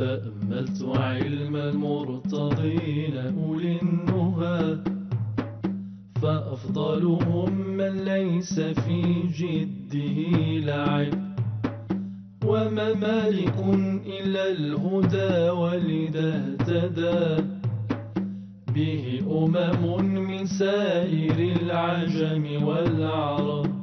تأملت علم المرتضين أولي النهى، فأفضلهم من ليس في جده لعب، وما مالك إلا الهدى ولذا اهتدى به من سائر العجم والعرب.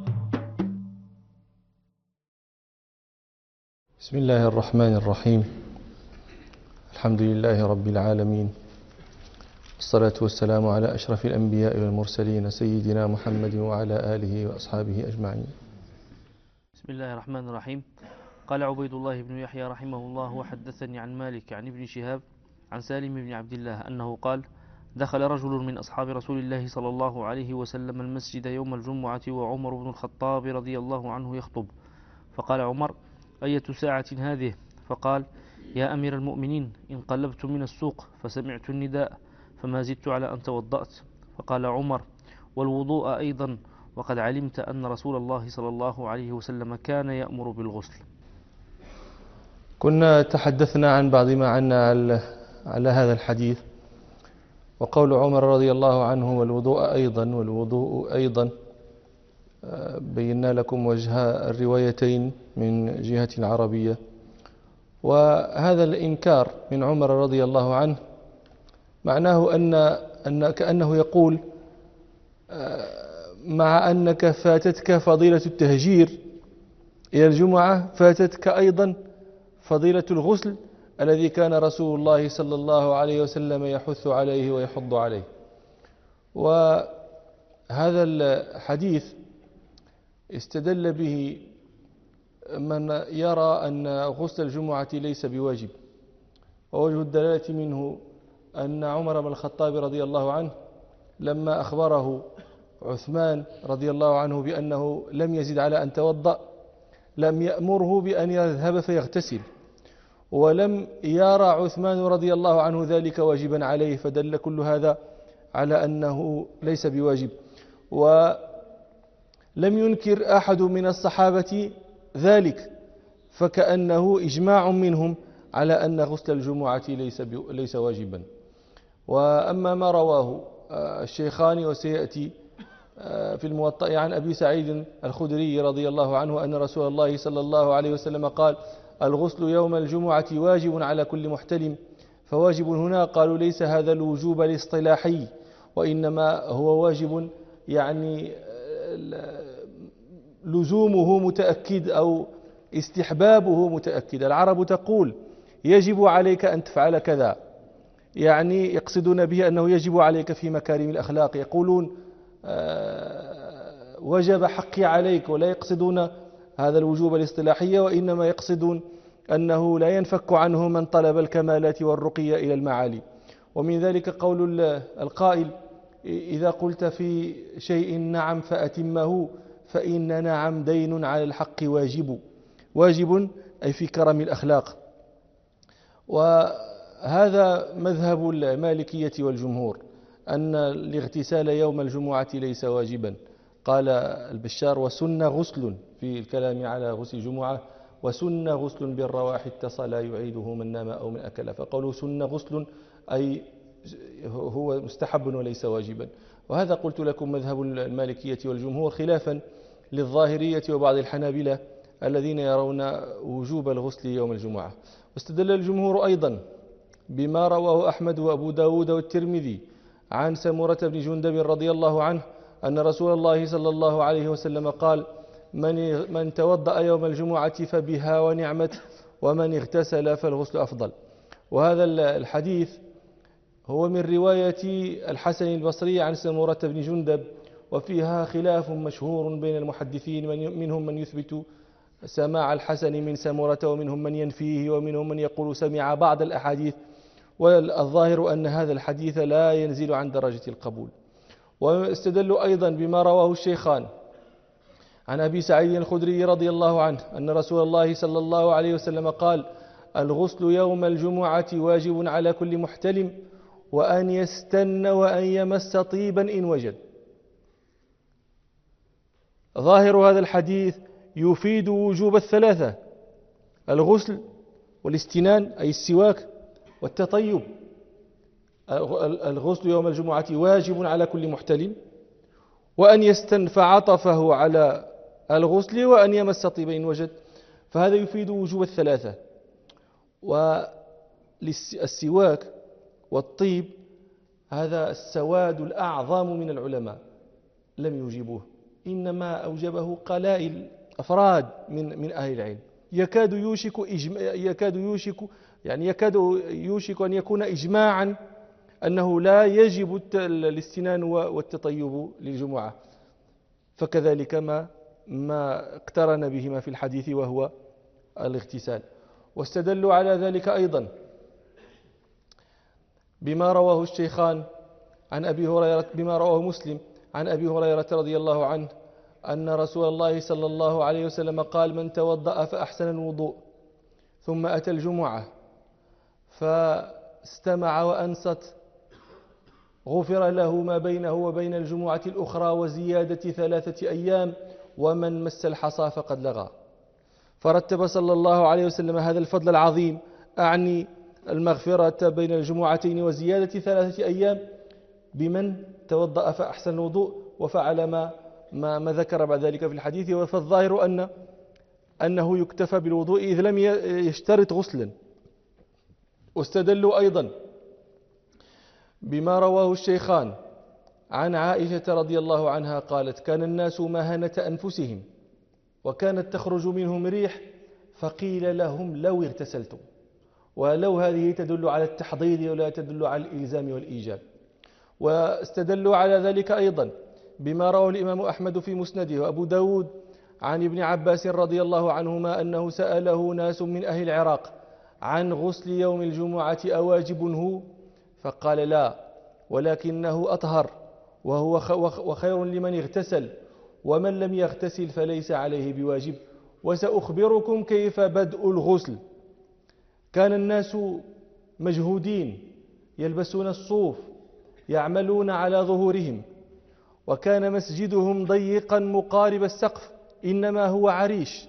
بسم الله الرحمن الرحيم. الحمد لله رب العالمين، والصلاة والسلام على أشرف الأنبياء والمرسلين سيدنا محمد وعلى آله وأصحابه أجمعين. بسم الله الرحمن الرحيم. قال عبيد الله بن يحيى رحمه الله: وحدثني عن مالك عن ابن شهاب عن سالم بن عبد الله أنه قال: دخل رجل من أصحاب رسول الله صلى الله عليه وسلم المسجد يوم الجمعة وعمر بن الخطاب رضي الله عنه يخطب، فقال عمر: أية ساعة هذه؟ فقال: يا أمير المؤمنين، انقلبت من السوق فسمعت النداء فما زدت على أن توضأت. فقال عمر: والوضوء أيضا، وقد علمت أن رسول الله صلى الله عليه وسلم كان يأمر بالغسل. كنا تحدثنا عن بعض ما عنا على هذا الحديث، وقول عمر رضي الله عنه والوضوء أيضا بينا لكم وجه الروايتين من جهة عربية. وهذا الإنكار من عمر رضي الله عنه معناه أن كأنه يقول: مع أنك فاتتك فضيلة التهجير إلى الجمعة، فاتتك أيضا فضيلة الغسل الذي كان رسول الله صلى الله عليه وسلم يحث عليه ويحض عليه. وهذا الحديث استدل به من يرى أن غسل الجمعة ليس بواجب، ووجه الدلالة منه أن عمر بن الخطاب رضي الله عنه لما أخبره عثمان رضي الله عنه بأنه لم يزد على أن توضأ لم يأمره بأن يذهب فيغتسل، ولم يرى عثمان رضي الله عنه ذلك واجبا عليه، فدل كل هذا على أنه ليس بواجب. ولم ينكر أحد من الصحابة ذلك، فكأنه إجماع منهم على أن غسل الجمعة ليس واجبا. وأما ما رواه الشيخان وسيأتي في الموطأ عن أبي سعيد الخدري رضي الله عنه أن رسول الله صلى الله عليه وسلم قال: الغسل يوم الجمعة واجب على كل محتلم. فواجب هنا قالوا ليس هذا الوجوب الاصطلاحي، وإنما هو واجب يعني لزومه متأكد أو استحبابه متأكد. العرب تقول: يجب عليك أن تفعل كذا، يعني يقصدون به أنه يجب عليك في مكارم الأخلاق. يقولون وجب حقي عليك، ولا يقصدون هذا الوجوب الاصطلاحي، وإنما يقصدون أنه لا ينفك عنه من طلب الكمالات والرقي إلى المعالي. ومن ذلك قول القائل: إذا قلت في شيء نعم فأتمه، فإن نعم دين على الحق واجب أي في كرم الأخلاق. وهذا مذهب المالكية والجمهور، أن الاغتسال يوم الجمعة ليس واجبا. قال البشار: وسن غسل في الكلام على غسل الجمعة، وسن غسل بالرواح اتصل يعيده من نام أو من أكل. فقالوا سن غسل أي هو مستحب وليس واجبا. وهذا قلت لكم مذهب المالكية والجمهور، خلافا للظاهرية وبعض الحنابلة الذين يرون وجوب الغسل يوم الجمعة. واستدل الجمهور أيضا بما رواه أحمد وأبو داود والترمذي عن سمرة بن جندب رضي الله عنه أن رسول الله صلى الله عليه وسلم قال: من توضأ يوم الجمعة فبها ونعمت، ومن اغتسل فالغسل أفضل. وهذا الحديث هو من رواية الحسن البصري عن سمرة بن جندب، وفيها خلاف مشهور بين المحدثين، منهم من يثبت سماع الحسن من سمرة، ومنهم من ينفيه، ومنهم من يقول سمع بعض الأحاديث. والظاهر أن هذا الحديث لا ينزل عن درجة القبول. واستدلوا أيضا بما رواه الشيخان عن أبي سعيد الخدري رضي الله عنه أن رسول الله صلى الله عليه وسلم قال: الغسل يوم الجمعة واجب على كل محتلم، وأن يستن وأن يمس طيبا إن وجد. ظاهر هذا الحديث يفيد وجوب الثلاثة: الغسل والاستنان أي السواك والتطيب. الغسل يوم الجمعة واجب على كل محتلم، وأن يستنفع عطفه على الغسل وأن يمس طيبا إن وجد، فهذا يفيد وجوب الثلاثة. والسواك والطيب هذا السواد الأعظم من العلماء لم يجيبوه، إنما أوجبه قلائل أفراد من أهل العلم. يكاد يوشك أن يكون إجماعا أنه لا يجب الاستنان والتطيب للجمعة، فكذلك ما اقترن بهما في الحديث وهو الاغتسال. واستدلوا على ذلك أيضا بما رواه الشيخان عن أبي هريرة، بما رواه مسلم عن أبي هريرة رضي الله عنه أن رسول الله صلى الله عليه وسلم قال: من توضأ فأحسن الوضوء ثم أتى الجمعة فاستمع وأنصت غفر له ما بينه وبين الجمعة الأخرى وزيادة 3 أيام، ومن مس الحصى فقد لغى. فرتب صلى الله عليه وسلم هذا الفضل العظيم، أعني المغفرة بين الجمعتين وزيادة 3 أيام، بمن توضأ فأحسن الوضوء وفعل ما ذكر بعد ذلك في الحديث. فالظاهر أنه يكتفى بالوضوء إذ لم يشترط غسلا. واستدلوا أيضا بما رواه الشيخان عن عائشة رضي الله عنها قالت: كان الناس مهنة أنفسهم وكانت تخرج منهم ريح فقيل لهم لو اغتسلتم. ولو هذه تدل على التحضير ولا تدل على الإلزام والإيجاب. واستدلوا على ذلك أيضا بما رواه الإمام أحمد في مسنده وأبو داود عن ابن عباس رضي الله عنهما أنه سأله ناس من أهل العراق عن غسل يوم الجمعة أواجب هو؟ فقال: لا، ولكنه أطهر وخير لمن اغتسل، ومن لم يغتسل فليس عليه بواجب. وسأخبركم كيف بدء الغسل. كان الناس مجهودين يلبسون الصوف يعملون على ظهورهم، وكان مسجدهم ضيقا مقارب السقف إنما هو عريش.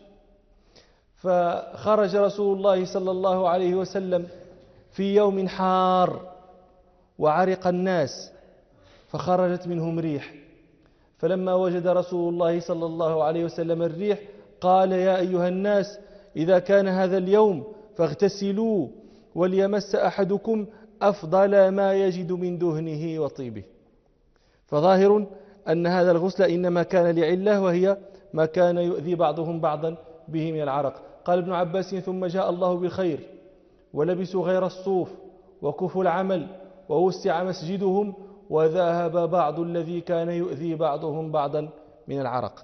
فخرج رسول الله صلى الله عليه وسلم في يوم حار وعرق الناس فخرجت منهم ريح، فلما وجد رسول الله صلى الله عليه وسلم الريح قال: يا أيها الناس، إذا كان هذا اليوم فاغتسلوا وليمس أحدكم أفضل ما يجد من دهنه وطيبه. فظاهر أن هذا الغسل إنما كان لعلة، وهي ما كان يؤذي بعضهم بعضا به من العرق. قال ابن عباس: ثم جاء الله بالخير ولبسوا غير الصوف وكفوا العمل ووسع مسجدهم وذهب بعض الذي كان يؤذي بعضهم بعضا من العرق.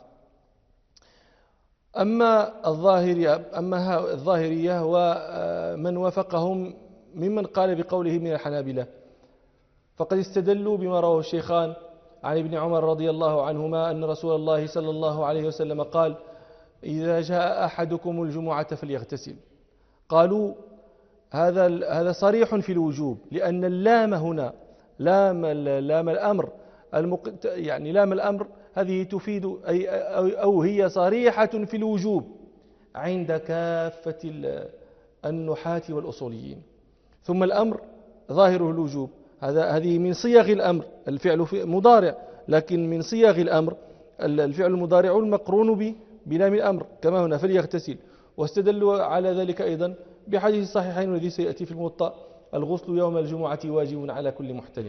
أما الظاهرية ومن وافقهم ممن قال بقوله من الحنابلة فقد استدلوا بما رواه الشيخان عن ابن عمر رضي الله عنهما أن رسول الله صلى الله عليه وسلم قال: إذا جاء أحدكم الجمعة فليغتسل. قالوا هذا صريح في الوجوب، لأن اللام هنا لام الأمر يعني لام الأمر هذه تفيد أو هي صريحة في الوجوب عند كافة النحاة والأصوليين. ثم الأمر ظاهره الوجوب، هذه من صيغ الأمر، الفعل مضارع، لكن من صيغ الأمر الفعل المضارع المقرون بلام الأمر كما هنا فليغتسل. واستدلوا على ذلك أيضا بحديث الصحيحين الذي سيأتي في الموطأ: الغسل يوم الجمعة واجب على كل محتلم.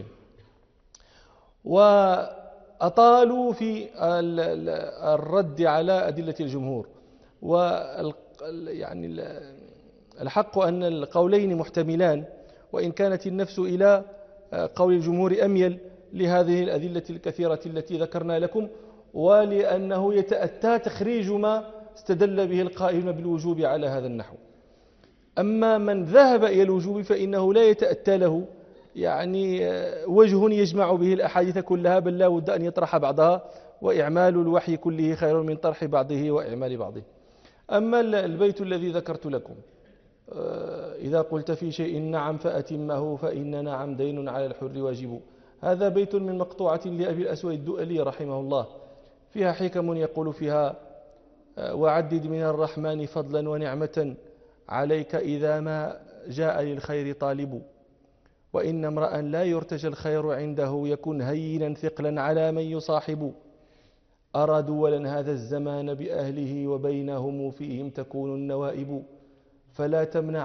وأطالوا في الرد على أدلة الجمهور، يعني الحق أن القولين محتملان، وإن كانت النفس إلى قول الجمهور أميل لهذه الأدلة الكثيرة التي ذكرنا لكم، ولأنه يتأتى تخريج ما استدل به القائلون بالوجوب على هذا النحو. أما من ذهب إلى الوجوب فإنه لا يتأتى له يعني وجه يجمع به الأحاديث كلها، بل لا بد أن يطرح بعضها، وإعمال الوحي كله خير من طرح بعضه وإعمال بعضه. أما البيت الذي ذكرت لكم: إذا قلت في شيء نعم فأتمه فإن نعم دين على الحر واجب، هذا بيت من مقطوعة لأبي الأسود الدؤلي رحمه الله، فيها حكم يقول فيها: وعدد من الرحمن فضلا ونعمة عليك إذا ما جاء للخير طالب، وإن امرأ لا يرتجى الخير عنده يكن هينا ثقلا على من يصاحب. أرى دولا هذا الزمان بأهله وبينهم فيهم تكون النوائب، فلا تمنع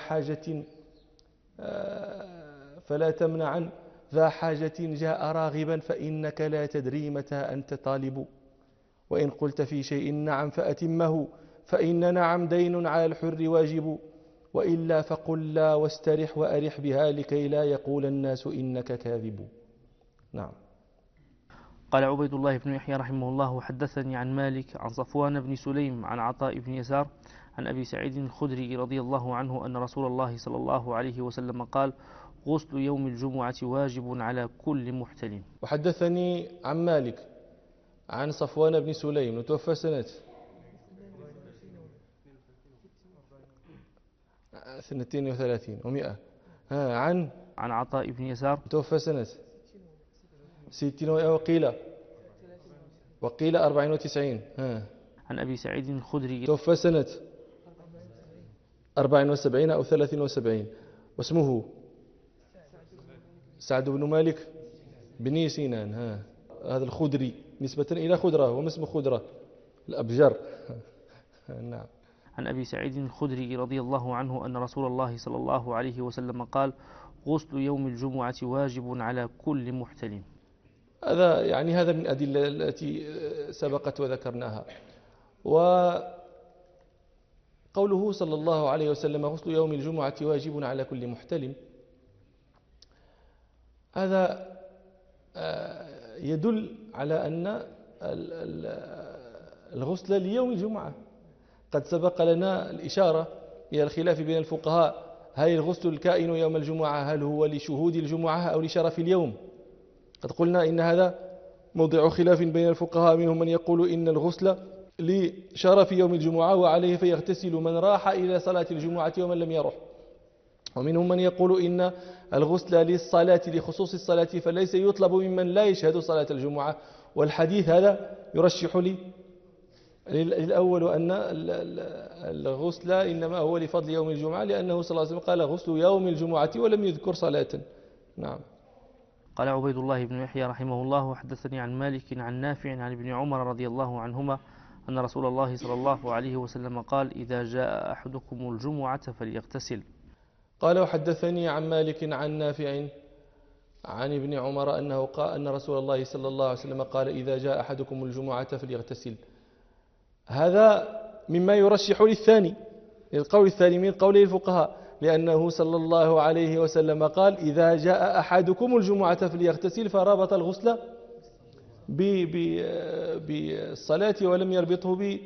عن ذا حاجة جاء راغبا، فإنك لا تدري متى أنت طالب. وإن قلت في شيء نعم فأتمه، فإن نعم دين على الحر واجب. وإلا فقل لا واسترح وأرح بها لكي لا يقول الناس إنك كاذب. نعم. قال عبيد الله بن يحيى رحمه الله: حدثني عن مالك عن صفوان بن سليم عن عطاء بن يسار عن أبي سعيد الخدري رضي الله عنه أن رسول الله صلى الله عليه وسلم قال: غسل يوم الجمعة واجب على كل محتلم. وحدثني عن مالك عن صفوان بن سليم وتوفى سنة 32 و100. عن عطاء بن يسار توفى سنة 60 وقيل 94. عن أبي سعيد الخدري توفى سنة 74 أو 73. واسمه سعد بن مالك بن سنان. هذا الخدري نسبة إلى خدرة، وما اسم خدرة الأبجر. نعم. عن أبي سعيد الخدري رضي الله عنه أن رسول الله صلى الله عليه وسلم قال: غسل يوم الجمعة واجب على كل محتلم. هذا من الأدلة التي سبقت وذكرناها. وقوله صلى الله عليه وسلم: غسل يوم الجمعة واجب على كل محتلم، هذا يدل على أن الغسل ليوم الجمعة. قد سبق لنا الإشارة إلى الخلاف بين الفقهاء: هل الغسل الكائن يوم الجمعة هل هو لشهود الجمعة أو لشرف اليوم؟ قد قلنا إن هذا موضع خلاف بين الفقهاء، منهم من يقول إن الغسل لشرف يوم الجمعة وعليه فيغتسل من راح إلى صلاة الجمعة ومن لم يروح، ومنهم من يقول إن الغسل للصلاة لخصوص الصلاة فليس يطلب ممن لا يشهد صلاة الجمعة. والحديث هذا يرشح للأول أن الغسل إنما هو لفضل يوم الجمعة، لأنه صلى الله عليه وسلم قال: غسل يوم الجمعة ولم يذكر صلاة. نعم. قال عبيد الله بن يحيى رحمه الله: وحدثني عن مالك عن نافع عن ابن عمر رضي الله عنهما أن رسول الله صلى الله عليه وسلم قال: إذا جاء أحدكم الجمعة فليغتسل. قال: وحدثني عن مالك عن نافع عن ابن عمر أنه قال أن رسول الله صلى الله عليه وسلم قال: إذا جاء أحدكم الجمعة فليغتسل. هذا مما يرشح للثاني، القول الثاني من قوله الفقهاء، لأنه صلى الله عليه وسلم قال: إذا جاء أحدكم الجمعة فليغتسل، فربط الغسل بالصلاة ولم يربطه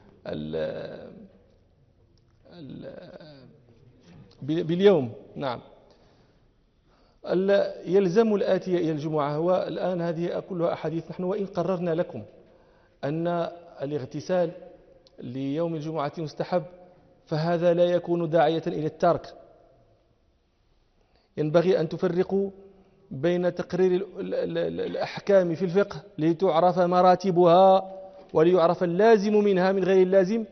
باليوم. نعم. يلزم الآتي إلى الجمعة. والآن هذه كلها أحاديث. نحن وإن قررنا لكم أن الاغتسال ليوم الجمعة مستحب، فهذا لا يكون داعية إلى الترك. ينبغي أن تفرقوا بين تقرير الأحكام في الفقه لتعرف مراتبها وليعرف اللازم منها من غير اللازم،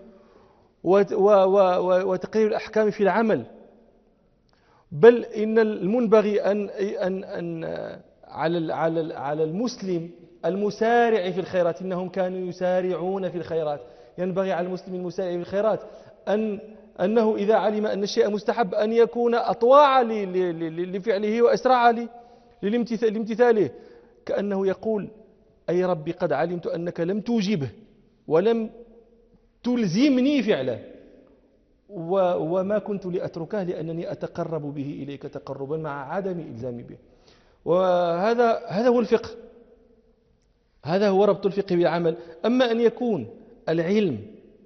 وتقرير الأحكام في العمل. بل إن المنبغي أن على المسلم المسارع في الخيرات، إنهم كانوا يسارعون في الخيرات، ينبغي على المسلم المسارع في الخيرات أنه إذا علم أن الشيء مستحب أن يكون أطواع لفعله وأسرع لامتثاله، كأنه يقول: أي ربي قد علمت أنك لم توجبه ولم تلزمني فعله، وما كنت لأتركه لأنني أتقرب به إليك تقربا مع عدم إلزامي به. وهذا هو الفقه، هذا هو ربط الفقه بالعمل. أما أن يكون العلم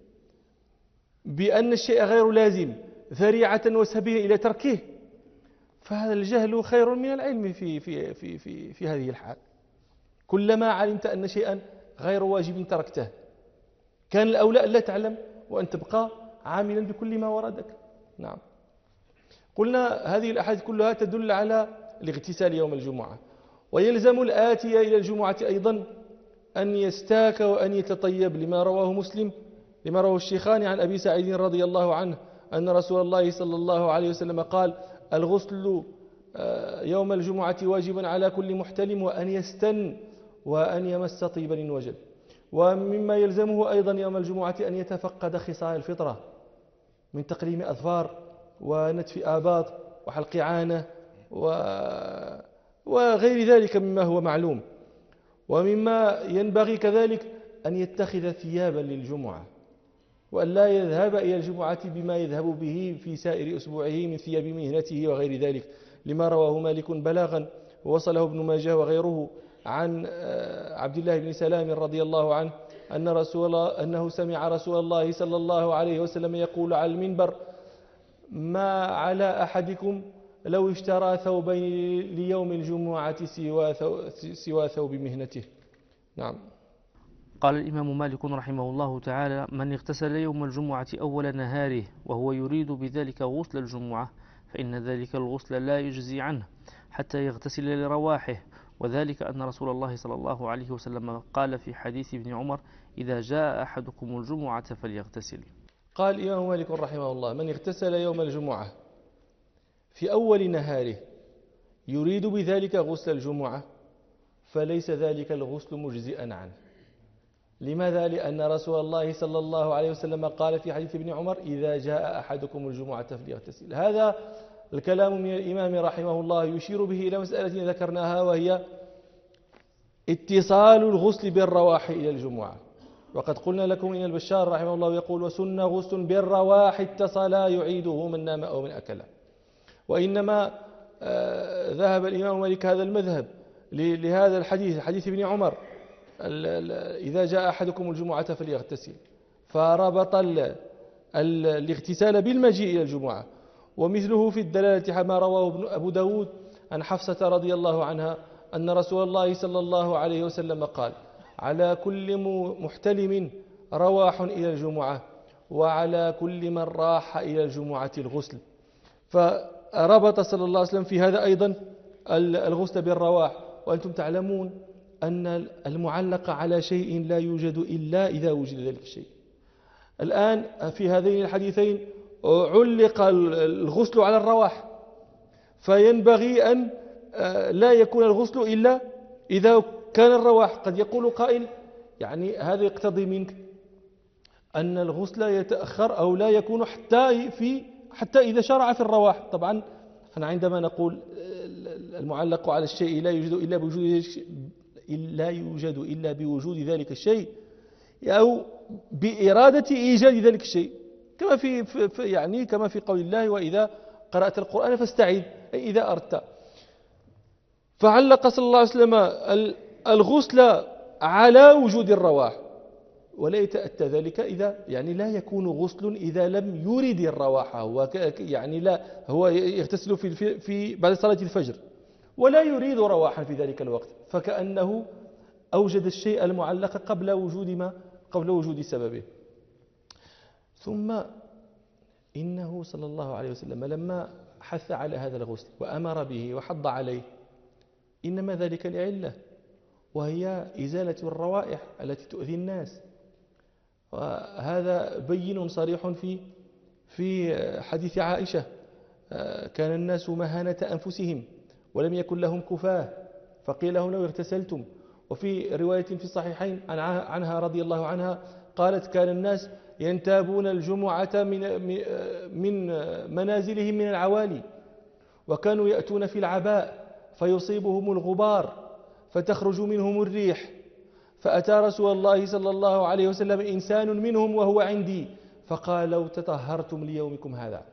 بأن الشيء غير لازم ذريعة وسبيل إلى تركه، فهذا الجهل خير من العلم في هذه الحال. كلما علمت أن شيئا غير واجب تركته، كان الأولى أن لا تعلم وأن تبقى عاملا بكل ما وردك. نعم. قلنا هذه الأحاديث كلها تدل على الاغتسال يوم الجمعة. ويلزم الآتي إلى الجمعة أيضا أن يستاك وأن يتطيب، لما رواه مسلم، لما رواه الشيخان عن أبي سعيد رضي الله عنه أن رسول الله صلى الله عليه وسلم قال الغسل يوم الجمعة واجب على كل محتلم وأن يستن وأن يمس طيبا وجل. ومما يلزمه أيضا يوم الجمعة أن يتفقد خصال الفطرة من تقليم أظفار ونتف آباط وحلق عانة وغير ذلك مما هو معلوم. ومما ينبغي كذلك أن يتخذ ثيابا للجمعة وأن لا يذهب إلى الجمعة بما يذهب به في سائر أسبوعه من ثياب مهنته وغير ذلك، لما رواه مالك بلاغا ووصله ابن ماجه وغيره عن عبد الله بن سلام رضي الله عنه أنه سمع رسول الله صلى الله عليه وسلم يقول على المنبر: ما على أحدكم لو اشترى ثوبين ليوم الجمعة سوى ثوب مهنته. نعم. قال الإمام مالك رحمه الله تعالى: من اغتسل يوم الجمعة أول نهاره وهو يريد بذلك غسل الجمعة فإن ذلك الغسل لا يجزي عنه حتى يغتسل لرواحه، وذلك أن رسول الله صلى الله عليه وسلم قال في حديث ابن عمر: إذا جاء أحدكم الجمعة فليغتسل. قال الإمام مالك رحمه الله: من اغتسل يوم الجمعة في أول نهاره يريد بذلك غسل الجمعة فليس ذلك الغسل مجزئا عنه. لماذا؟ لأن رسول الله صلى الله عليه وسلم قال في حديث ابن عمر: إذا جاء أحدكم الجمعة فليغتسل. هذا الكلام من الإمام رحمه الله يشير به إلى مسألة ذكرناها، وهي اتصال الغسل بالرواح إلى الجمعة. وقد قلنا لكم إن البشار رحمه الله يقول: وسن غسل بالرواح اتصلا يعيده من نام أو من أكل. وإنما ذهب الإمام مالك هذا المذهب لهذا الحديث، حديث ابن عمر: إذا جاء أحدكم الجمعة فليغتسل، فربط الاغتسال بالمجيء إلى الجمعة. ومثله في الدلالة ما رواه أبو داود عن حفصة رضي الله عنها أن رسول الله صلى الله عليه وسلم قال: على كل محتلم رواح إلى الجمعة وعلى كل من راح إلى الجمعة الغسل. فربط صلى الله عليه وسلم في هذا أيضا الغسل بالرواح. وأنتم تعلمون أن المعلق على شيء لا يوجد إلا إذا وجد ذلك الشيء. الآن في هذين الحديثين علق الغسل على الرواح، فينبغي أن لا يكون الغسل إلا إذا كان الرواح. قد يقول قائل: يعني هذا يقتضي منك أن الغسل يتأخر أو لا يكون حتى إذا شرع في الرواح. طبعا أنا عندما نقول المعلق على الشيء لا يوجد إلا بوجود ذلك الشيء أو بإرادة إيجاد ذلك الشيء، كما في قول الله: وإذا قرأت القرآن فاستعذ، أي إذا أردت. فعلق صلى الله عليه وسلم الغسل على وجود الرواح، ولا يتأتى ذلك يعني لا يكون غسل إذا لم يرد الرواح. هو يغتسل في بعد صلاة الفجر ولا يريد رواحا في ذلك الوقت، فكأنه أوجد الشيء المعلق قبل وجود سببه. ثم إنه صلى الله عليه وسلم لما حث على هذا الغسل وأمر به وحض عليه إنما ذلك لعلة، وهي إزالة الروائح التي تؤذي الناس. وهذا بين صريح في حديث عائشة: كان الناس مهانة أنفسهم ولم يكن لهم كفاه فقيل لهم: لو اغتسلتم. وفي رواية في الصحيحين عنها رضي الله عنها قالت: كان الناس ينتابون الجمعة من منازلهم من العوالي، وكانوا يأتون في العباء فيصيبهم الغبار فتخرج منهم الريح، فأتى رسول الله صلى الله عليه وسلم إنسان منهم وهو عندي فقال: لو تطهرتم ليومكم هذا.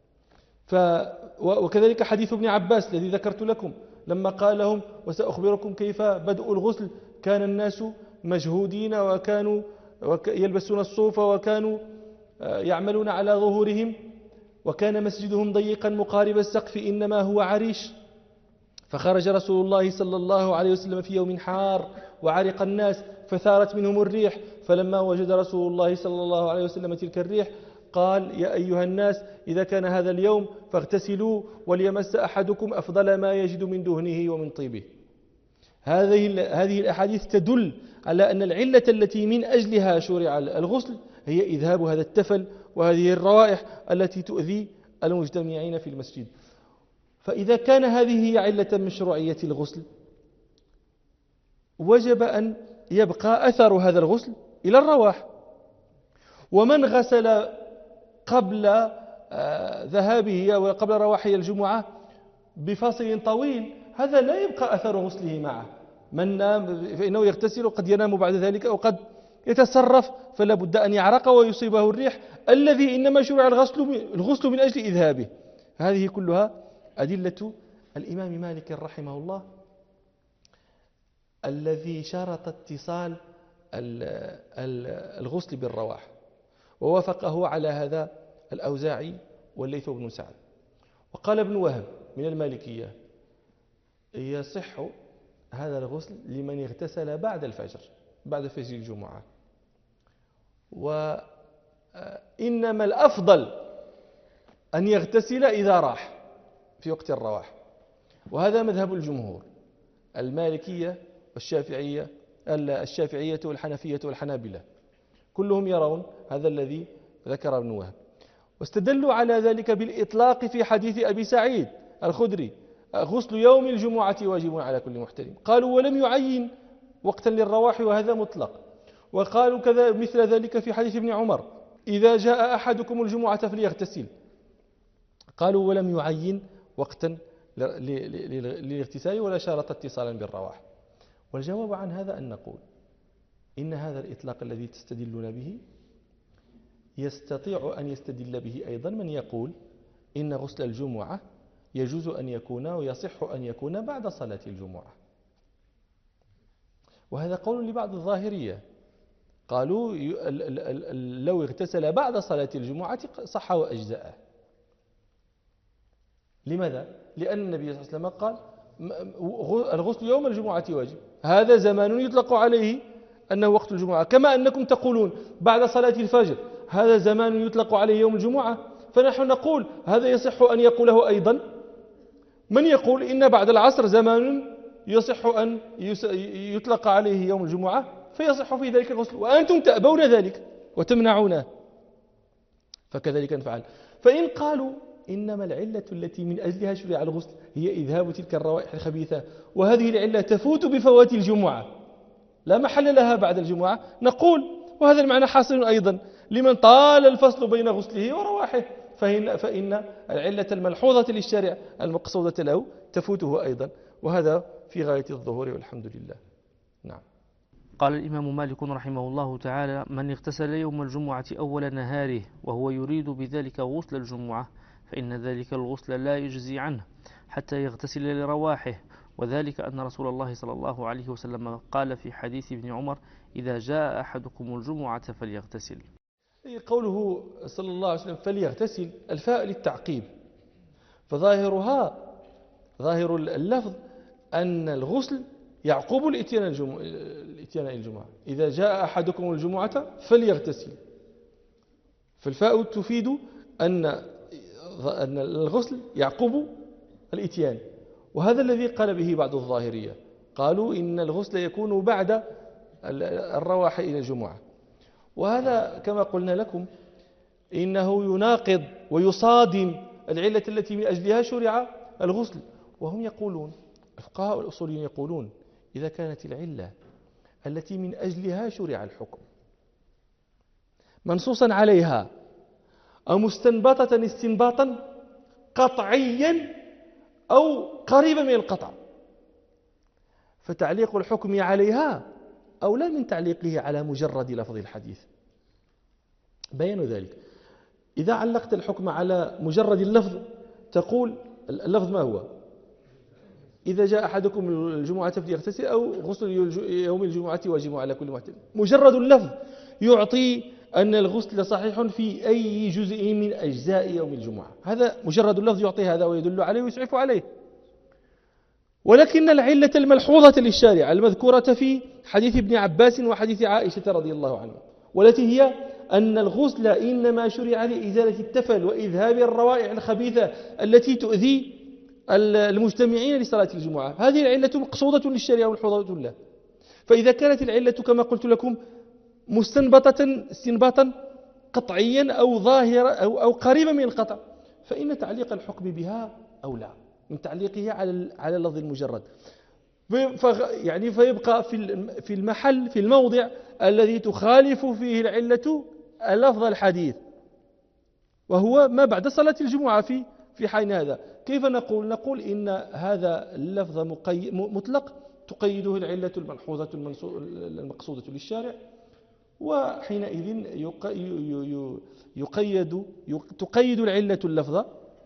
وكذلك حديث ابن عباس الذي ذكرت لكم لما قال لهم: وسأخبركم كيف بدء الغسل. كان الناس مجهودين وكانوا يلبسون الصوف وكانوا يعملون على ظهورهم، وكان مسجدهم ضيقا مقارب السقف إنما هو عريش. فخرج رسول الله صلى الله عليه وسلم في يوم حار وعرق الناس فثارت منهم الريح، فلما وجد رسول الله صلى الله عليه وسلم تلك الريح قال: يا أيها الناس إذا كان هذا اليوم فاغتسلوا وليمس أحدكم أفضل ما يجد من دهنه ومن طيبه. هذه الأحاديث تدل على أن العلة التي من أجلها شرع الغسل هي إذهاب هذا التفل وهذه الروائح التي تؤذي المجتمعين في المسجد. فإذا كان هذه هي علة مشروعية الغسل وجب أن يبقى أثر هذا الغسل إلى الرواح. ومن غسل قبل ذهابه وقبل رواحه الجمعة بفاصل طويل هذا لا يبقى أثر غسله معه. من نام فإنه يغتسل قد ينام بعد ذلك أو قد يتصرف فلا بد أن يعرق ويصيبه الريح الذي إنما شرع الغسل من أجل إذهابه. هذه كلها أدلة الإمام مالك رحمه الله الذي شرط اتصال الغسل بالرواح، ووافقه على هذا الأوزاعي والليث بن سعد. وقال ابن وهب من المالكية يصح هذا الغسل لمن اغتسل بعد الفجر، بعد فجر الجمعة، وإنما الأفضل أن يغتسل إذا راح في وقت الرواح. وهذا مذهب الجمهور المالكية والشافعية والحنفية والحنابلة، كلهم يرون هذا الذي ذكر ابن وهب، واستدلوا على ذلك بالإطلاق في حديث أبي سعيد الخدري غسل يوم الجمعة واجب على كل محترم. قالوا ولم يعين وقتا للرواح وهذا مطلق. وقالوا كذا مثل ذلك في حديث ابن عمر إذا جاء أحدكم الجمعة فليغتسل. قالوا ولم يعين وقتا للاغتسال ولا شارط اتصالا بالرواح. والجواب عن هذا أن نقول إن هذا الإطلاق الذي تستدلون به يستطيع أن يستدل به أيضا من يقول إن غسل الجمعة يجوز أن يكون ويصح أن يكون بعد صلاة الجمعة. وهذا قول لبعض الظاهرية، قالوا لو اغتسل بعد صلاة الجمعة صح وأجزأه. لماذا؟ لأن النبي صلى الله عليه وسلم قال الغسل يوم الجمعة واجب، هذا زمان يطلق عليه أنه وقت الجمعة، كما أنكم تقولون بعد صلاة الفجر هذا زمان يطلق عليه يوم الجمعة، فنحن نقول هذا يصح أن يقوله أيضا من يقول إن بعد العصر زمان يصح أن يطلق عليه يوم الجمعة فيصح في ذلك الغسل، وأنتم تأبون ذلك وتمنعونه. فكذلك نفعل. فإن قالوا إنما العلة التي من أجلها شرع الغسل هي إذهاب تلك الروائح الخبيثة، وهذه العلة تفوت بفوات الجمعة لا محل لها بعد الجمعة، نقول وهذا المعنى حاصل أيضا لمن طال الفصل بين غسله ورواحه، فإن العلة الملحوظة للشارع المقصودة له تفوته أيضا، وهذا في غاية الظهور والحمد لله. نعم. قال الإمام مالك رحمه الله تعالى: من اغتسل يوم الجمعة أول نهاره وهو يريد بذلك غسل الجمعة فإن ذلك الغسل لا يجزي عنه حتى يغتسل لرواحه، وذلك أن رسول الله صلى الله عليه وسلم قال في حديث ابن عمر: إذا جاء أحدكم الجمعة فليغتسل. قوله صلى الله عليه وسلم فليغتسل الفاء للتعقيب، فظاهرها ظاهر اللفظ أن الغسل يعقوب الاتيان الجمعة، إذا جاء أحدكم الجمعة فليغتسل، فالفاء تفيد أن الغسل يعقوب الاتيان. وهذا الذي قال به بعض الظاهرية، قالوا إن الغسل يكون بعد الرواح إلى الجمعة، وهذا كما قلنا لكم إنه يناقض ويصادم العلة التي من أجلها شرع الغسل. وهم يقولون الفقهاء والأصوليين يقولون إذا كانت العلة التي من أجلها شرع الحكم منصوصا عليها أو مستنبطة استنباطا قطعيا أو قريبا من القطع، فتعليق الحكم عليها أولى من تعليقه على مجرد لفظ الحديث. بيان ذلك: إذا علقت الحكم على مجرد اللفظ تقول اللفظ ما هو؟ إذا جاء أحدكم الجمعة فليغتسل أو غسل يوم الجمعة واجب على كل محترم. مجرد اللفظ يعطي أن الغسل صحيح في أي جزء من أجزاء يوم الجمعة، هذا مجرد اللفظ يعطي هذا ويدل عليه ويسعف عليه. ولكن العلة الملحوظة للشارع المذكورة في حديث ابن عباس وحديث عائشة رضي الله عنها، والتي هي أن الغسل إنما شرع لإزالة التفل وإذهاب الروائح الخبيثة التي تؤذي المجتمعين لصلاة الجمعة. هذه العلة مقصودة للشريعة والحظوظة له. فإذا كانت العلة كما قلت لكم مستنبطة استنباطا قطعيا أو ظاهرة أو قريبة من القطع، فإن تعليق الحكم بها أولى من تعليقه على اللفظ المجرد. يعني فيبقى في المحل في الموضع الذي تخالف فيه العلة اللفظ الحديث، وهو ما بعد صلاة الجمعة. في حين هذا كيف نقول إن هذا اللفظ مطلق تقيده العلة الملحوظة المقصودة للشارع، وحينئذ تقيد العلة اللفظ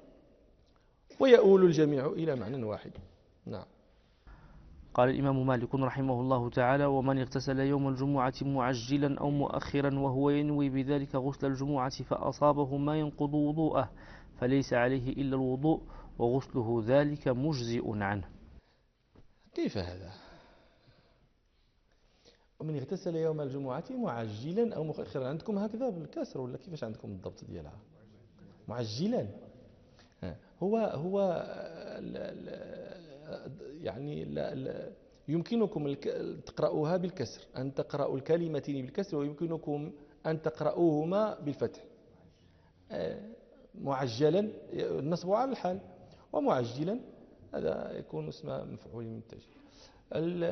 ويؤول الجميع إلى معنى واحد. نعم. قال الإمام مالك رحمه الله تعالى: ومن اغتسل يوم الجمعة معجلا أو مؤخرا وهو ينوي بذلك غسل الجمعة فأصابه ما ينقض وضوءه فليس عليه إلا الوضوء وغسله ذلك مجزئ عنه. كيف هذا؟ ومن اغتسل يوم الجمعة معجلا أو مؤخرا، عندكم هكذا بالكسر ولا كيفاش عندكم الضبط ديالها؟ معجلا هو يعني لا يمكنكم تقرأوها بالكسر، أن تقرأوا الكلمتين بالكسر، ويمكنكم أن تقرأوهما بالفتح. معجلا النصب على الحال، ومعجلا هذا يكون اسم مفعول من التعجيل.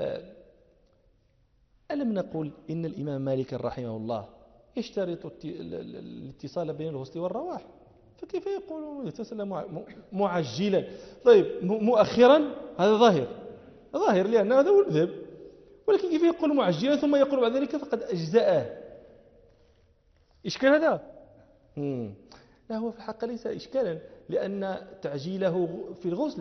ألم نقول إن الإمام مالك رحمه الله يشترط الاتصال بين الغسل والرواح، فكيف يقول اغتسل معجلا؟ طيب مؤخرا هذا ظاهر لأن هذا هو المذهب، ولكن كيف يقول معجلا ثم يقول بعد ذلك فقد أجزأه؟ إشكال هذا؟ لا، هو في الحقيقة ليس إشكالا، لأن تعجيله في الغسل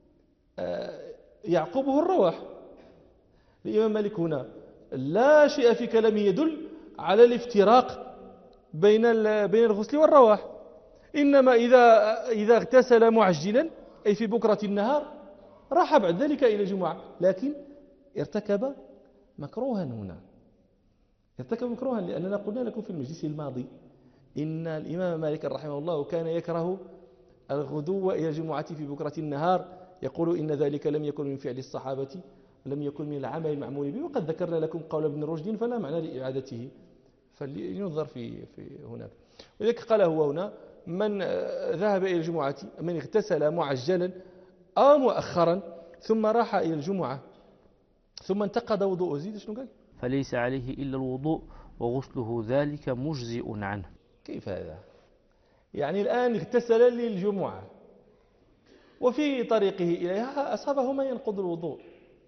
يعقبه الرواح. الإمام مالك هنا لا شيء في كلامه يدل على الافتراق بين الغسل والرواح، إنما إذا اغتسل معجلا أي في بكرة النهار راح بعد ذلك إلى الجمعة، لكن ارتكب مكروها هنا، ارتكب مكروها، لأننا قلنا لكم في المجلس الماضي إن الإمام مالك رحمه الله كان يكره الغدو إلى الجمعة في بكرة النهار، يقول إن ذلك لم يكن من فعل الصحابة، لم يكن من العمل المعمول به، وقد ذكرنا لكم قول ابن رشد فلا معنى لإعادته، فلينظر في هناك. ولذلك قال هو هنا: من ذهب إلى الجمعة، من اغتسل معجلا أو مؤخرا ثم راح إلى الجمعة ثم انتقض وضوءه، زيد شنو قال؟ فليس عليه إلا الوضوء وغسله ذلك مجزئ عنه. كيف هذا؟ يعني الآن اغتسل للجمعة وفي طريقه إليها أصابه ما ينقض الوضوء،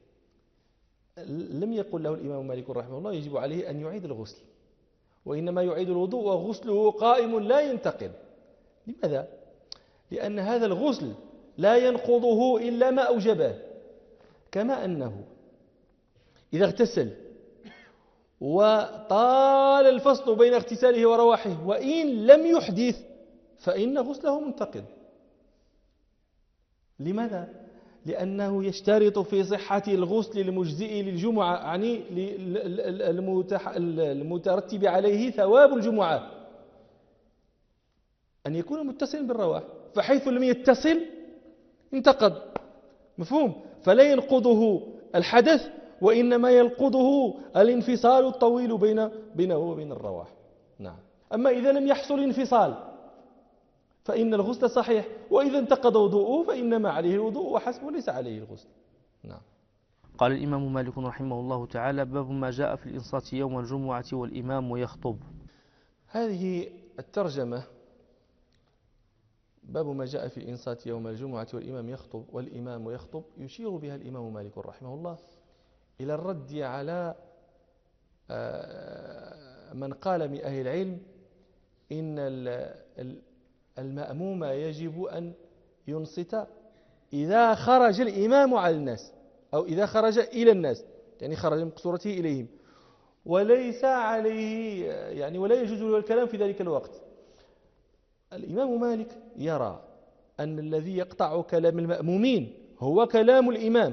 لم يقل له الإمام مالك رحمه الله يجب عليه أن يعيد الغسل، وإنما يعيد الوضوء وغسله قائم لا ينتقض. لماذا؟ لأن هذا الغسل لا ينقضه إلا ما أوجبه، كما أنه إذا اغتسل وطال الفصل بين اغتساله ورواحه وإن لم يحدث فإن غسله منتقض. لماذا؟ لأنه يشترط في صحة الغسل المجزئ للجمعة، يعني المترتب عليه ثواب الجمعة، أن يكون متصلا بالرواح، فحيث لم يتصل انتقض. مفهوم؟ فلا ينقضه الحدث، وإنما ينقضه الانفصال الطويل بينه وبين الرواح. نعم. أما إذا لم يحصل انفصال فإن الغسل صحيح، وإذا انتقض وضوءه فإنما عليه الوضوء وحسب وليس عليه الغسل. نعم. قال الإمام مالك رحمه الله تعالى: باب ما جاء في الإنصات يوم الجمعة والإمام يخطب. هذه الترجمة باب ما جاء في الإنصات يوم الجمعة والإمام يخطب يشير بها الإمام مالك رحمه الله إلى الرد على من قال من أهل العلم إن المأموم يجب أن ينصت إذا خرج الإمام على الناس، أو إذا خرج إلى الناس، يعني خرج من قصورته إليهم، وليس عليه يعني ولا يجوز له الكلام في ذلك الوقت. الإمام مالك يرى أن الذي يقطع كلام المأمومين هو كلام الإمام.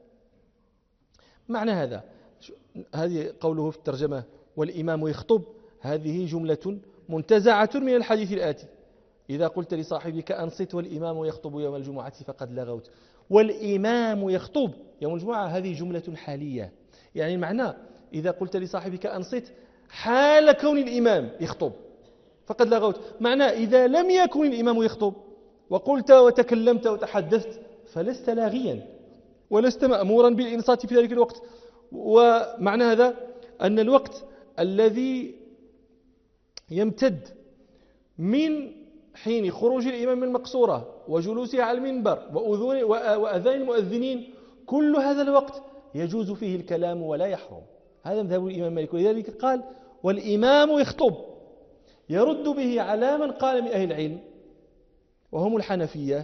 معنى هذه قوله في الترجمة والإمام يخطب، هذه جملة منتزعة من الحديث الآتي: إذا قلت لصاحبك أنصت والإمام يخطب يوم الجمعة فقد لغوت. والإمام يخطب يوم الجمعة هذه جملة حالية، يعني معناه إذا قلت لصاحبك أنصت حال كون الإمام يخطب فقد لغوت، معناه إذا لم يكن الإمام يخطب وقلت وتكلمت وتحدثت فلست لاغيا ولست مأمورا بالإنصات في ذلك الوقت. ومعنى هذا أن الوقت الذي يمتد من حين خروج الإمام من المقصورة وجلوسه على المنبر وأذان المؤذنين، كل هذا الوقت يجوز فيه الكلام ولا يحرم. هذا مذهب الإمام مالك، ولذلك قال والإمام يخطب، يرد به على من قال من أهل العلم وهم الحنفية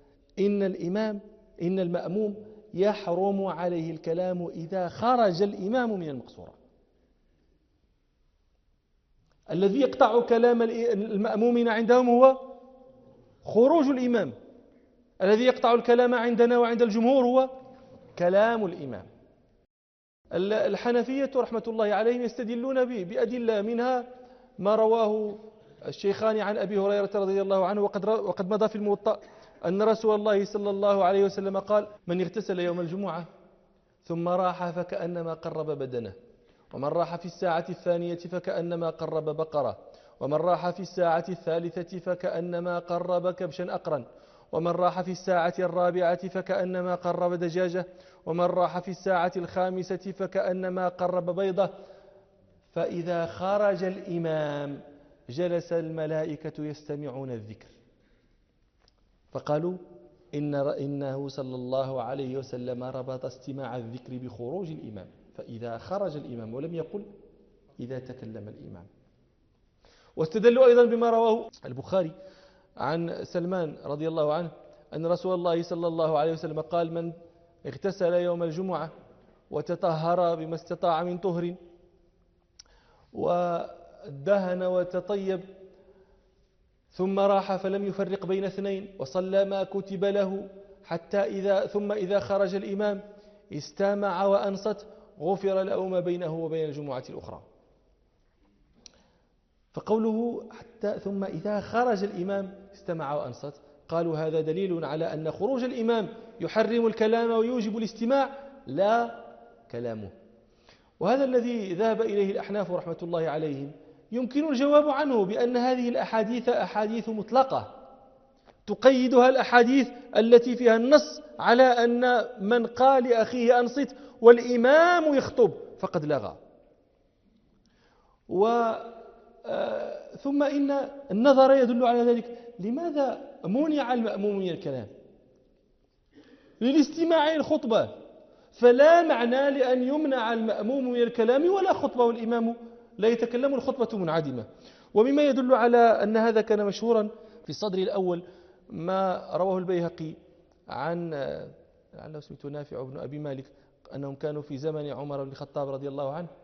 إن المأموم يحرم عليه الكلام إذا خرج الإمام من المقصورة. الذي يقطع كلام المأمومين عندهم هو خروج الإمام، الذي يقطع الكلام عندنا وعند الجمهور هو كلام الإمام. الحنفية رحمة الله عليهم يستدلون به بأدلة، منها ما رواه الشيخان عن أبي هريرة رضي الله عنه وقد مضى في الموطأ أن رسول الله صلى الله عليه وسلم قال: من اغتسل يوم الجمعة ثم راح فكأنما قرب بدنه، ومن راح في الساعة الثانية فكأنما قرب بقرة، ومن راح في الساعة الثالثة فكأنما قرب كبشا أقرا، ومن راح في الساعة الرابعة فكأنما قرب دجاجة، ومن راح في الساعة الخامسة فكأنما قرب بيضة. فإذا خرج الإمام جلس الملائكة يستمعون الذكر، فقالوا إنه صلى الله عليه وسلم ربط استماع الذكر بخروج الإمام، فإذا خرج الإمام، ولم يقل إذا تكلم الإمام. واستدلوا أيضا بما رواه البخاري عن سلمان رضي الله عنه أن رسول الله صلى الله عليه وسلم قال: من اغتسل يوم الجمعة وتطهر بما استطاع من طهر ودهن وتطيب ثم راح فلم يفرق بين اثنين وصلى ما كتب له ثم إذا خرج الإمام استمع وأنصت غفر له ما بينه وبين الجمعة الأخرى. فقوله ثم إذا خرج الإمام استمع وأنصت، قالوا هذا دليل على أن خروج الإمام يحرم الكلام ويوجب الاستماع لا كلامه. وهذا الذي ذهب إليه الأحناف رحمة الله عليهم يمكن الجواب عنه بأن هذه الأحاديث أحاديث مطلقة تقيدها الأحاديث التي فيها النص على أن من قال لأخيه أنصت والإمام يخطب فقد لغى. ثم إن النظر يدل على ذلك. لماذا منع المأموم من الكلام؟ للاستماع إلى الخطبة، فلا معنى لأن يمنع المأموم من الكلام ولا خطبة والإمام لا يتكلم، الخطبة منعدمة. ومما يدل على أن هذا كان مشهورا في الصدر الأول ما رواه البيهقي عن لعله اسمه نافع بن أبي مالك أنهم كانوا في زمن عمر بن الخطاب رضي الله عنه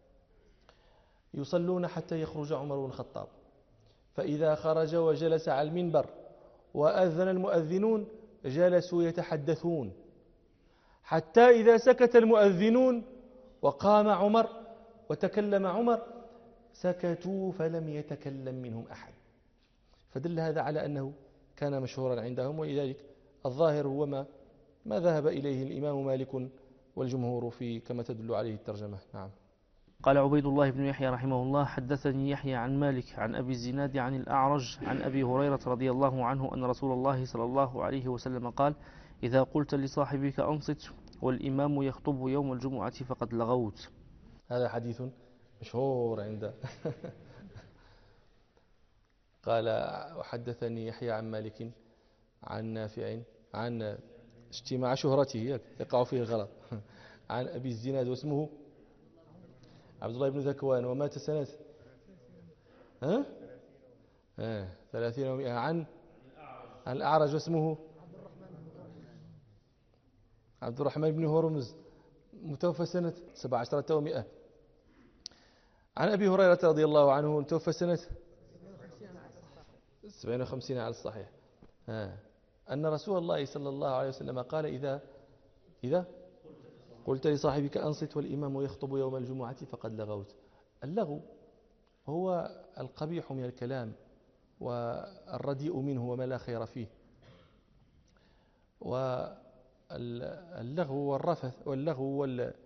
يصلون حتى يخرج عمر بن الخطاب، فإذا خرج وجلس على المنبر وأذن المؤذنون جلسوا يتحدثون حتى إذا سكت المؤذنون وقام عمر وتكلم عمر سكتوا فلم يتكلم منهم أحد. فدل هذا على أنه كان مشهورا عندهم، ولذلك الظاهر هو ما ذهب إليه الإمام مالك والجمهور في كما تدل عليه الترجمة. نعم. قال عبيد الله بن يحيى رحمه الله: حدثني يحيى عن مالك عن أبي الزناد عن الأعرج عن أبي هريرة رضي الله عنه أن رسول الله صلى الله عليه وسلم قال: إذا قلت لصاحبك أنصت والإمام يخطب يوم الجمعة فقد لغوت. هذا حديث مشهور عنده. قال: وحدثني يحيى عن مالك عن نافع عن اجتماع شهرته يقع فيه الغلط عن أبي الزناد واسمه عبد الله بن ذكوان ومات سنة 30 و100 عن الأعرج واسمه عبد الرحمن بن هرمز متوفى سنة 17 و100 عن أبي هريرة رضي الله عنه متوفى سنة 57 على الصحيح أن رسول الله صلى الله عليه وسلم قال: إذا قلت لصاحبك أنصت والإمام يخطب يوم الجمعة فقد لغوت. اللغو هو القبيح من الكلام والرديء منه وما لا خير فيه. واللغو والرفث واللغو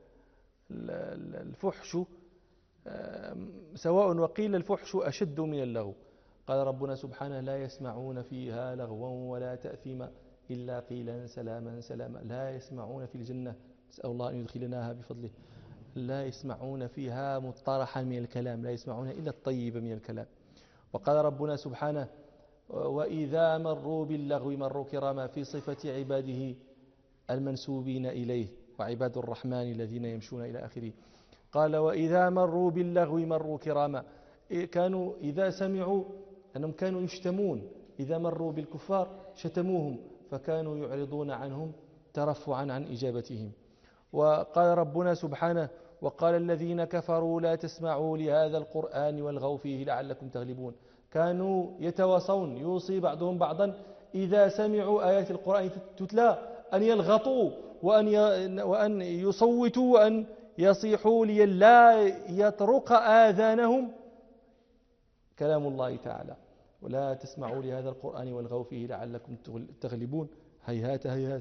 والفحش سواء، وقيل الفحش أشد من اللغو. قال ربنا سبحانه: لا يسمعون فيها لغوا ولا تأثيما إلا قيلا سلاما سلاما. لا يسمعون في الجنة، نسأل الله أن يدخلناها بفضله، لا يسمعون فيها مطرحا من الكلام، لا يسمعون إلا الطيب من الكلام. وقال ربنا سبحانه: وإذا مروا باللغو مروا كراما، في صفة عباده المنسوبين إليه، وعباد الرحمن الذين يمشون إلى آخره. قال: وإذا مروا باللغو مروا كراما. كانوا إذا سمعوا أنهم كانوا يشتمون، إذا مروا بالكفار شتموهم، فكانوا يعرضون عنهم ترفعا عن إجابتهم. وقال ربنا سبحانه: وقال الذين كفروا لا تسمعوا لهذا القرآن والغوا فيه لعلكم تغلبون. كانوا يتواصون، يوصي بعضهم بعضا إذا سمعوا آيات القرآن تتلى أن يلغطوا وأن يصوتوا وأن يصيحوا لئلا يطرق آذانهم كلام الله تعالى. ولا تسمعوا لهذا القرآن والغوا فيه لعلكم تغلبون. هيهات هيهات.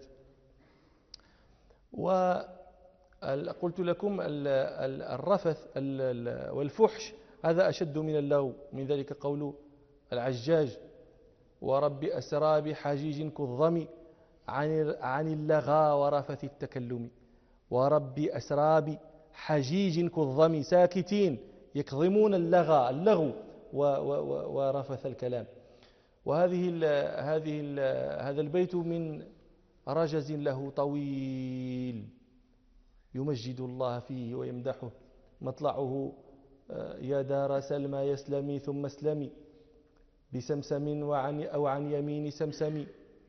وقلت لكم الرفث والفحش هذا أشد من اللغو. من ذلك قول العجاج: ورب أسرى بحجيج كالظم عن اللغى ورفث التكلم. ورب أسرى بحجيج كالظم، ساكتين يكظمون اللغو ورفث الكلام. هذا البيت من رجز له طويل يمجد الله فيه ويمدحه. مطلعه: يا دار سلمى يسلمي ثم اسلمي بسمسم أو عن يمين سمسم.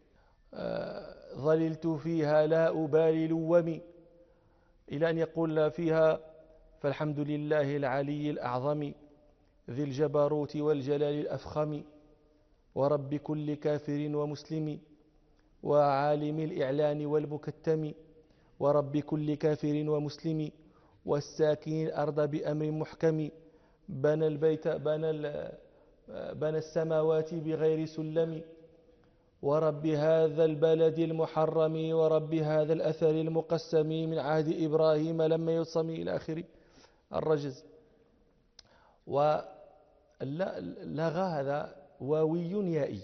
ظللت فيها لا أبالي لومي، إلى أن يقول فيها: فالحمد لله العلي الأعظم ذي الجبروت والجلال الأفخم، ورب كل كافر ومسلم وعالم الإعلان والمكتم، ورب كل كافر ومسلم والساكن الأرض بأمر محكم، بنى السماوات بغير سلم، ورب هذا البلد المحرم، ورب هذا الأثر المقسم من عهد إبراهيم لما يصم، إلى آخر الرجز. ولغى هذا واوي يائي،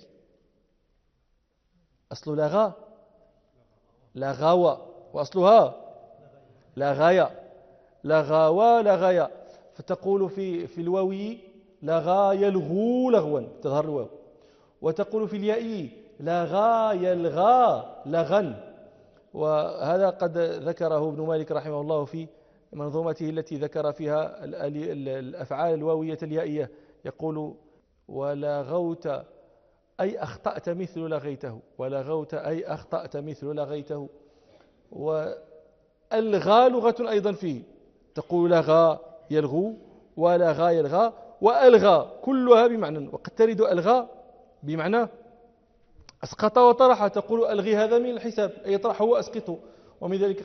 أصل لغى لغاوى، وأصلها لغايا، لغاوى لغايا. فتقول في الواوي لغى يلغو لغوا، تظهر الواو. وتقول في الياء لغى يلغى لغا. وهذا قد ذكره ابن مالك رحمه الله في منظومته التي ذكر فيها الأفعال الواوية اليائية. يقول: ولغوت أي أخطأت مثل لغيته، ولغوت أي أخطأت مثل لغيته. والغى لغة أيضا فيه، تقول لغى يلغو ولغى يلغى، وألغى كلها بمعنى. وقد ترد ألغى بمعنى أسقط وطرح، تقول ألغي هذا من الحساب، أي يطرحه وأسقطه. ومن ذلك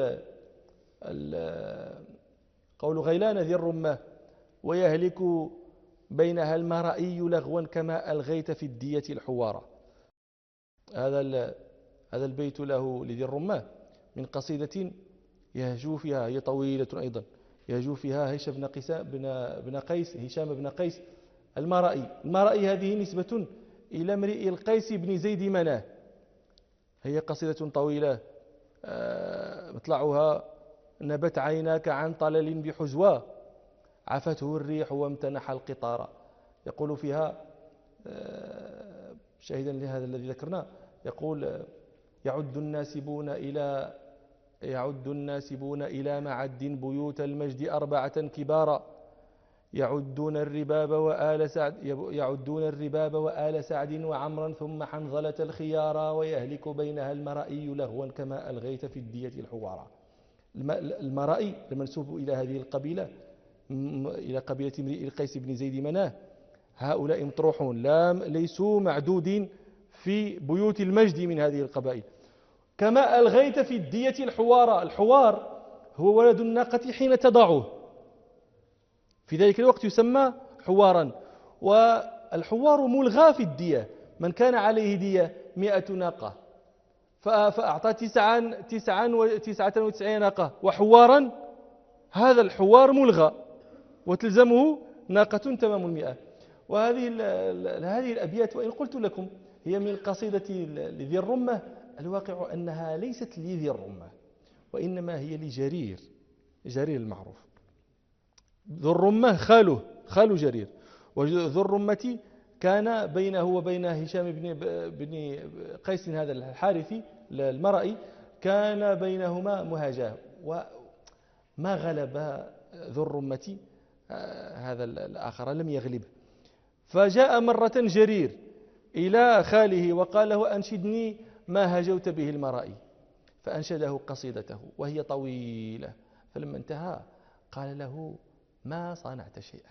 قول غيلان ذي الرماه: ويهلك بينها المرئي لغوا كما ألغيت في الدية الحوارة. هذا البيت له لذي الرماه من قصيدة يهجو فيها، هي طويلة أيضا، يهجو فيها هشام بن قيس المرئي. المرئي هذه نسبة إلى امرئ القيس بن زيد مناه. هي قصيدة طويلة مطلعها: نبت عيناك عن طلل بحزوى عفته الريح وامتنح القطار. يقول فيها شاهدا لهذا الذي ذكرناه، يقول: يعد الناسبون إلى معد بيوت المجد 4 كبارا، يعدون الرباب وآل سعد وعمرا ثم حنظلة الخيارا، ويهلك بينها المرئي لغوا كما ألغيت في الدية الحوارا. المرئي المنسوب إلى هذه القبيلة، إلى قبيلة امرئ القيس بن زيد مناه، هؤلاء مطروحون ليسوا معدودين في بيوت المجد من هذه القبائل. كما ألغيت في الدية الحوارا. الحوار هو ولد الناقة حين تضعه، في ذلك الوقت يسمى حوارا. الحوار ملغى في الدية. من كان عليه دية 100 ناقة فأعطى 99 ناقة وحوارا، هذا الحوار ملغى وتلزمه ناقة تمام 100. وهذه هذه الأبيات وإن قلت لكم هي من القصيدة لذي الرمة، الواقع أنها ليست لذي الرمة وإنما هي لجرير، جرير المعروف. ذو الرمة خال جرير، وذو الرمة كان بينه وبين هشام بن قيس هذا الحارثي المرئي كان بينهما مهاجاة، وما غلب ذو الرمة هذا الآخر، لم يغلبه. فجاء مرة جرير إلى خاله وقال له أنشدني ما هجوت به المرائي، فأنشده قصيدته وهي طويلة. فلما انتهى قال له ما صنعت شيئا،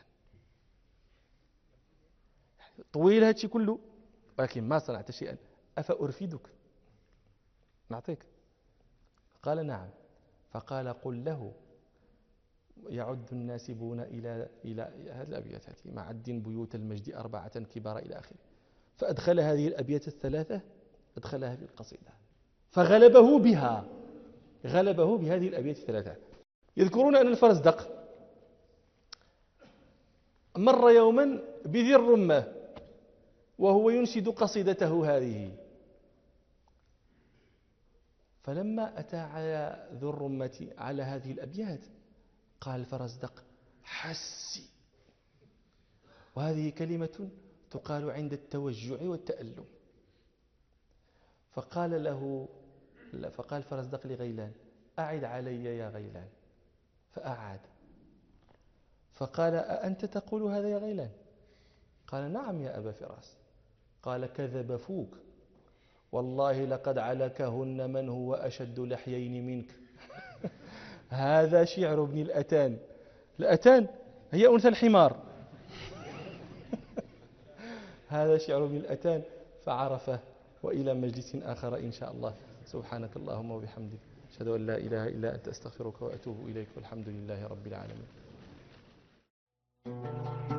طويل هاتشي كله ولكن ما صنعت شيئا، أفأرفدك نعطيك؟ قال نعم. فقال قل له يعد الناسبون إلى هذه الأبيات معد بيوت المجد 4 كبار إلى آخره. فأدخل هذه الأبيات الثلاثة أدخلها في القصيدة فغلبه بها، غلبه بهذه الأبيات الثلاثة. يذكرون أن الفرزدق مر يوما بذي الرمة وهو ينشد قصيدته هذه، فلما أتى على ذو الرمة على هذه الأبيات قال الفرزدق حسي، وهذه كلمة تقال عند التوجع والتألم. فقال الفرزدق لغيلان أعد علي يا غيلان، فأعاد. فقال أأنت تقول هذا يا غيلان؟ قال نعم يا أبا فراس. قال كذب فوك، والله لقد علكهن من هو أشد لحيين منك. هذا شعر ابن الأتان. الأتان هي أنثى الحمار. هذا شعر ابن الأتان فعرفه. وإلى مجلس آخر إن شاء الله. سبحانك اللهم وبحمدك، أشهد أن لا إله إلا أنت، أستغفرك وأتوب إليك، والحمد لله رب العالمين.